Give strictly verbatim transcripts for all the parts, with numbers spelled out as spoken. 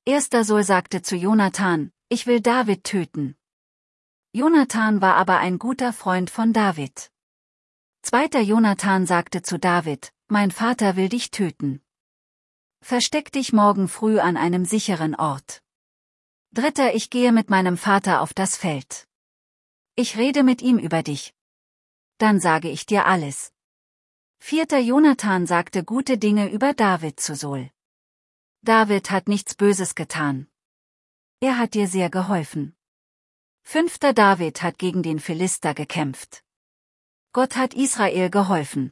Erster Saul sagte zu Jonathan, ich will David töten. Jonathan war aber ein guter Freund von David. Zweiter Jonathan sagte zu David, mein Vater will dich töten. Versteck dich morgen früh an einem sicheren Ort. Dritter, ich gehe mit meinem Vater auf das Feld. Ich rede mit ihm über dich. Dann sage ich dir alles. Vierter, Jonathan sagte gute Dinge über David zu Saul. David hat nichts Böses getan. Er hat dir sehr geholfen. Fünfter, David hat gegen den Philister gekämpft. Gott hat Israel geholfen.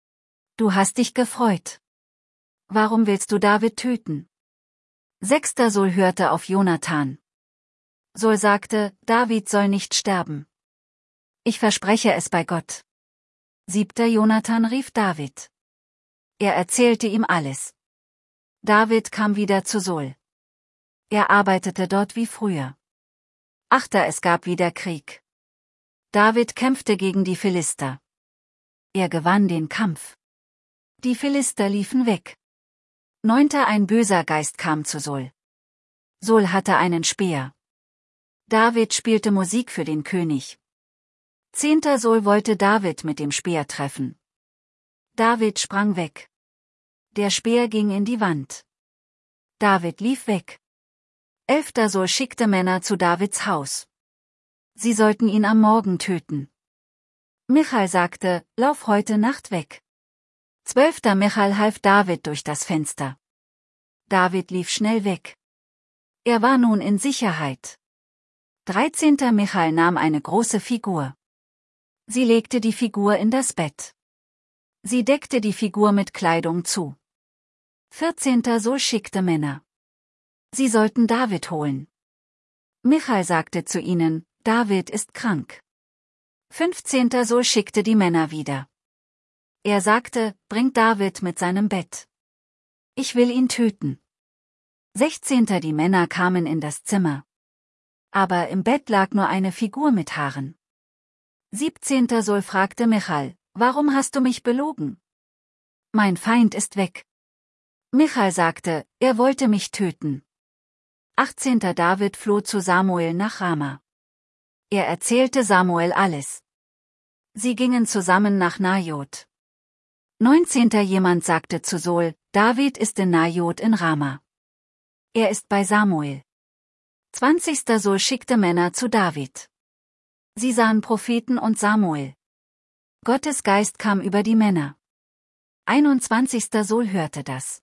Du hast dich gefreut. Warum willst du David töten? Sechster, Saul hörte auf Jonathan. Saul sagte, David soll nicht sterben. Ich verspreche es bei Gott. Siebter, Jonathan rief David. Er erzählte ihm alles. David kam wieder zu Saul. Er arbeitete dort wie früher. Achter, es gab wieder Krieg. David kämpfte gegen die Philister. Er gewann den Kampf. Die Philister liefen weg. Neunter, ein böser Geist kam zu Saul. Saul hatte einen Speer. David spielte Musik für den König. Zehnter, Saul wollte David mit dem Speer treffen. David sprang weg. Der Speer ging in die Wand. David lief weg. Elfter, Saul schickte Männer zu Davids Haus. Sie sollten ihn am Morgen töten. Michal sagte, lauf heute Nacht weg. Zwölfter, Michal half David durch das Fenster. David lief schnell weg. Er war nun in Sicherheit. Dreizehnter, Michal nahm eine große Figur. Sie legte die Figur in das Bett. Sie deckte die Figur mit Kleidung zu. Vierzehnter, Saul schickte Männer. Sie sollten David holen. Michal sagte zu ihnen, David ist krank. Fünfzehnter, Saul schickte die Männer wieder. Er sagte, bringt David mit seinem Bett. Ich will ihn töten. Sechzehnter, die Männer kamen in das Zimmer. Aber im Bett lag nur eine Figur mit Haaren. Siebzehnter, Saul fragte Michal, warum hast du mich belogen? Mein Feind ist weg. Michal sagte, er wollte mich töten. Achtzehnter, David floh zu Samuel nach Rama. Er erzählte Samuel alles. Sie gingen zusammen nach Najot. Neunzehnter, jemand sagte zu Saul, David ist in Najot in Rama. Er ist bei Samuel. Zwanzigster, Saul schickte Männer zu David. Sie sahen Propheten und Samuel. Gottes Geist kam über die Männer. Einundzwanzigster, Saul hörte das.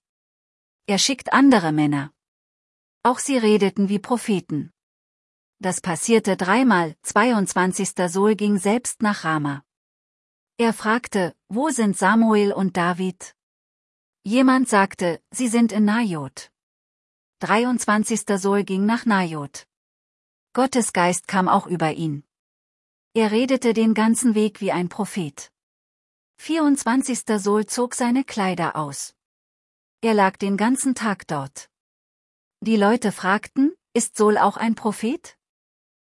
Er schickt andere Männer. Auch sie redeten wie Propheten. Das passierte dreimal. Zweiundzwanzigster, Saul ging selbst nach Rama. Er fragte, wo sind Samuel und David? Jemand sagte, sie sind in Najot. dreiundzwanzigster, Saul ging nach Najot. Gottes Geist kam auch über ihn. Er redete den ganzen Weg wie ein Prophet. vierundzwanzigster, Saul zog seine Kleider aus. Er lag den ganzen Tag dort. Die Leute fragten, ist Saul auch ein Prophet?